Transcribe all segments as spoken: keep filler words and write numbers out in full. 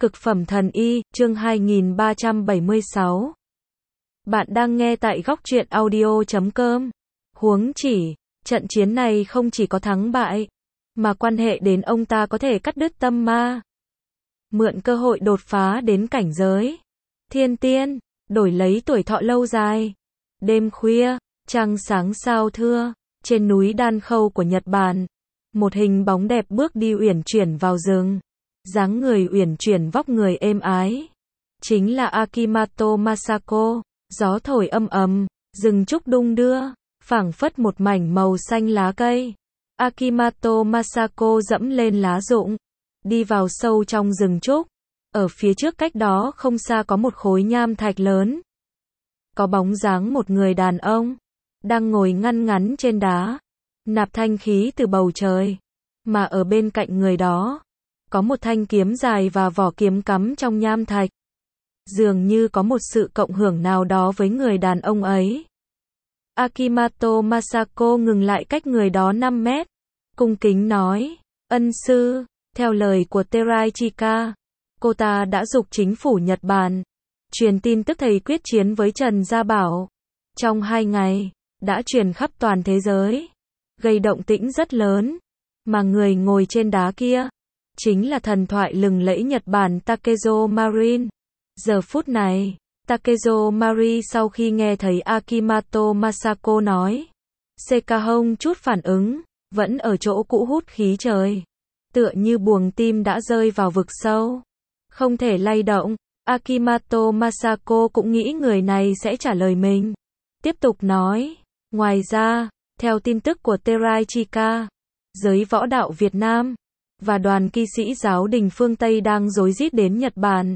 Cực phẩm thần y, chương hai nghìn ba trăm bảy mươi sáu. Bạn đang nghe tại góc truyện audio chấm com. Huống chỉ, trận chiến này không chỉ có thắng bại, mà quan hệ đến ông ta có thể cắt đứt tâm ma. Mượn cơ hội đột phá đến cảnh giới thiên tiên, đổi lấy tuổi thọ lâu dài. Đêm khuya, trăng sáng sao thưa, trên núi Đan Khâu của Nhật Bản, một hình bóng đẹp bước đi uyển chuyển vào rừng. Dáng người uyển chuyển, vóc người êm ái, chính là Akimato Masako. Gió thổi âm ầm, rừng trúc đung đưa, phảng phất một mảnh màu xanh lá cây. Akimato Masako dẫm lên lá rụng, đi vào sâu trong rừng trúc. Ở phía trước cách đó không xa có một khối nham thạch lớn. Có bóng dáng một người đàn ông, đang ngồi ngăn ngắn trên đá, nạp thanh khí từ bầu trời. Mà ở bên cạnh người đó, có một thanh kiếm dài và vỏ kiếm cắm trong nham thạch. Dường như có một sự cộng hưởng nào đó với người đàn ông ấy. Akimato Masako ngừng lại cách người đó năm mét, cung kính nói, ân sư, theo lời của Teraichika, cô ta đã giục chính phủ Nhật Bản truyền tin tức thầy quyết chiến với Trần Gia Bảo. Trong hai ngày, đã truyền khắp toàn thế giới, gây động tĩnh rất lớn, mà người ngồi trên đá kia chính là thần thoại lừng lẫy Nhật Bản Takezo Marin. Giờ phút này, Takezo Mari sau khi nghe thấy Akimato Masako nói, Seka không chút phản ứng, vẫn ở chỗ cũ hút khí trời. Tựa như buồng tim đã rơi vào vực sâu, không thể lay động. Akimato Masako cũng nghĩ người này sẽ trả lời mình. Tiếp tục nói, ngoài ra, theo tin tức của Teraichika, giới võ đạo Việt Nam và đoàn kỵ sĩ giáo đình phương Tây đang rối rít đến Nhật Bản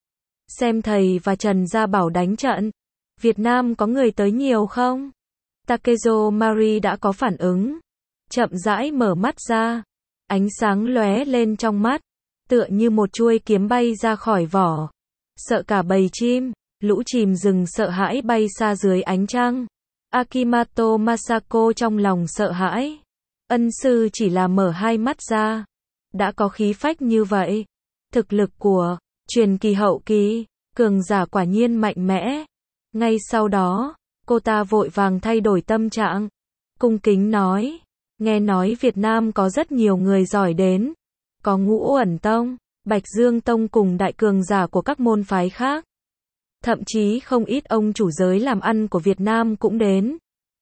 xem thầy và Trần Gia Bảo đánh trận. Việt Nam có người tới nhiều không? Takezo Mari đã có phản ứng, chậm rãi mở mắt ra, ánh sáng lóe lên trong mắt, tựa như một chuôi kiếm bay ra khỏi vỏ. Sợ cả bầy chim, lũ chìm rừng sợ hãi bay xa dưới ánh trăng. Akimato Masako trong lòng sợ hãi. Ân sư chỉ là mở hai mắt ra, đã có khí phách như vậy. Thực lực của truyền kỳ hậu kỳ, cường giả quả nhiên mạnh mẽ. Ngay sau đó, cô ta vội vàng thay đổi tâm trạng, cung kính nói, nghe nói Việt Nam có rất nhiều người giỏi đến, có Ngũ Uẩn Tông, Bạch Dương Tông cùng đại cường giả của các môn phái khác. Thậm chí không ít ông chủ giới làm ăn của Việt Nam cũng đến.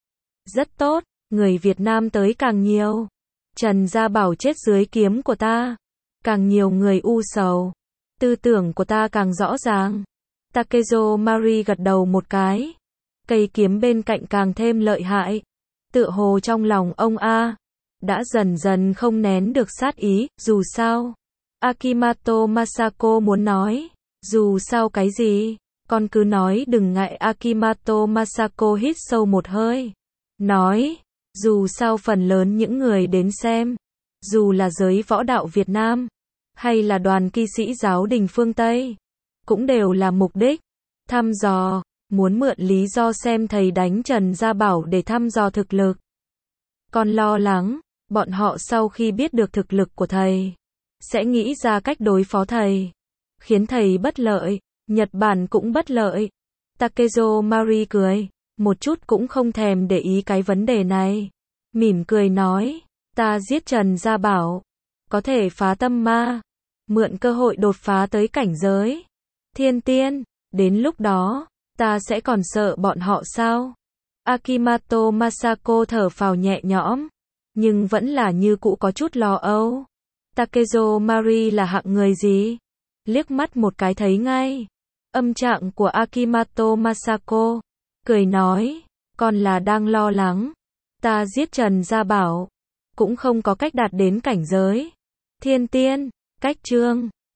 Rất tốt, người Việt Nam tới càng nhiều. Trần Gia Bảo chết dưới kiếm của ta, càng nhiều người u sầu. Tư tưởng của ta càng rõ ràng. Takezo Mari gật đầu một cái. Cây kiếm bên cạnh càng thêm lợi hại. Tựa hồ trong lòng ông A đã dần dần không nén được sát ý. Dù sao, Akimato Masako muốn nói, dù sao cái gì, con cứ nói đừng ngại. Akimato Masako hít sâu một hơi, nói, dù sao phần lớn những người đến xem, dù là giới võ đạo Việt Nam hay là đoàn kỵ sĩ giáo đình phương Tây, cũng đều là mục đích thăm dò, muốn mượn lý do xem thầy đánh Trần Gia Bảo để thăm dò thực lực. Con lo lắng, bọn họ sau khi biết được thực lực của thầy, sẽ nghĩ ra cách đối phó thầy, khiến thầy bất lợi, Nhật Bản cũng bất lợi. Takezo Mari cười, một chút cũng không thèm để ý cái vấn đề này. Mỉm cười nói, ta giết Trần Gia Bảo, có thể phá tâm ma, mượn cơ hội đột phá tới cảnh giới thiên tiên, đến lúc đó, ta sẽ còn sợ bọn họ sao? Akimato Masako thở phào nhẹ nhõm, nhưng vẫn là như cũ có chút lo âu. Takezo Mari là hạng người gì? Liếc mắt một cái thấy ngay âm trạng của Akimato Masako, cười nói, con là đang lo lắng. Ta giết Trần Gia Bảo, cũng không có cách đạt đến cảnh giới thiên tiên. Cách chương